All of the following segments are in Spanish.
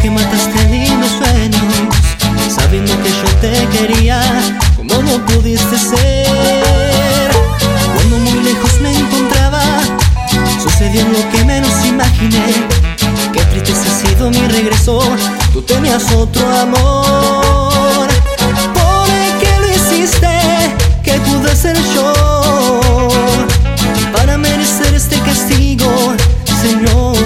que mataste lindos sueños, sabiendo que yo te quería, como no pudiste ser. Cuando muy lejos me encontraba, sucedió lo que menos imaginé. Qué triste ha sido mi regreso, tú tenías otro amor. ¿Por qué lo hiciste? ¿Qué pude hacer yo para merecer este castigo, Señor?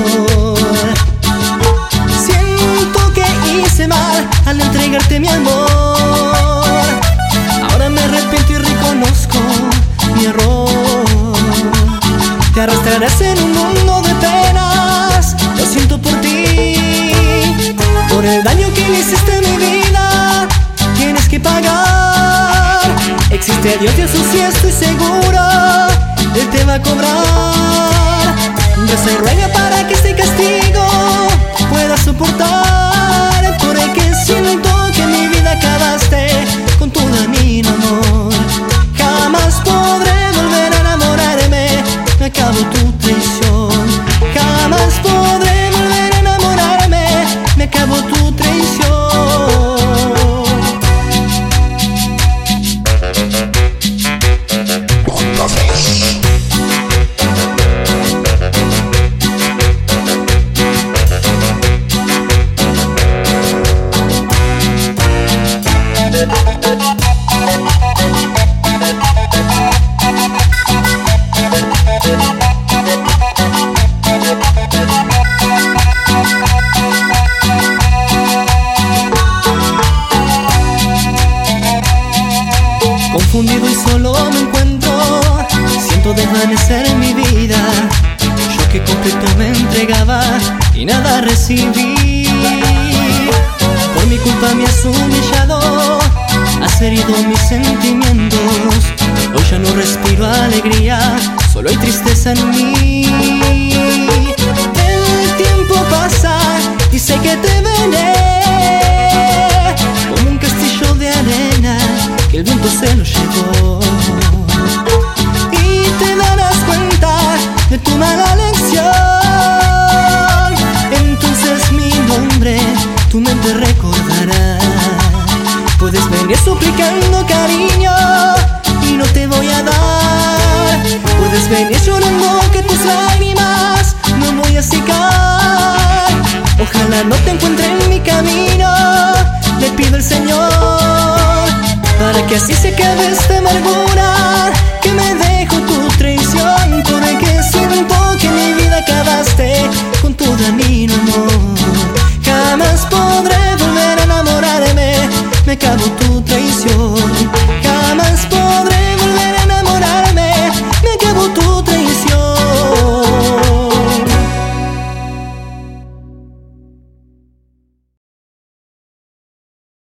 Siento que hice mal al entregarte mi amor. Ahora me arrepiento y reconozco mi error. Te arrastrarás en un mundo de penas, lo siento por ti. Por el daño que le hiciste a mi vida, tienes que pagar. Existe Dios y eso sí estoy seguro, Él te va a cobrar. Reza y ruega para que este castigo puedas soportar. Porque siento que mi vida acabaste con tu dañino amor. Jamás podré volver a enamorarme, me acabó tu traición. Jamás podré volver a enamorarme, me acabó tu traición. Confundido y solo me encuentro, siento desvanecer en mi vida. Yo que completo me entregaba y nada recibí. Por mi culpa me has humillado, has herido mis sentimientos. Hoy ya no respiro alegría, solo hay tristeza en mí. El tiempo pasa y sé que te veré como un castillo de arena que el viento se lo llevó. Y te darás cuenta de tu mala lección. Entonces mi nombre tu mente recordará. Puedes venir suplicando cariño y no te voy a dar. Puedes venir llorando que tus lágrimas no voy a secar. Ojalá no te encuentre en mi camino, le pido al Señor, para que así se acabe esta amargura que me dejó tu traición. Porque siento que mi vida acabaste con tu dañino amor. Jamás podré volver a enamorarme, me acabó tu traición.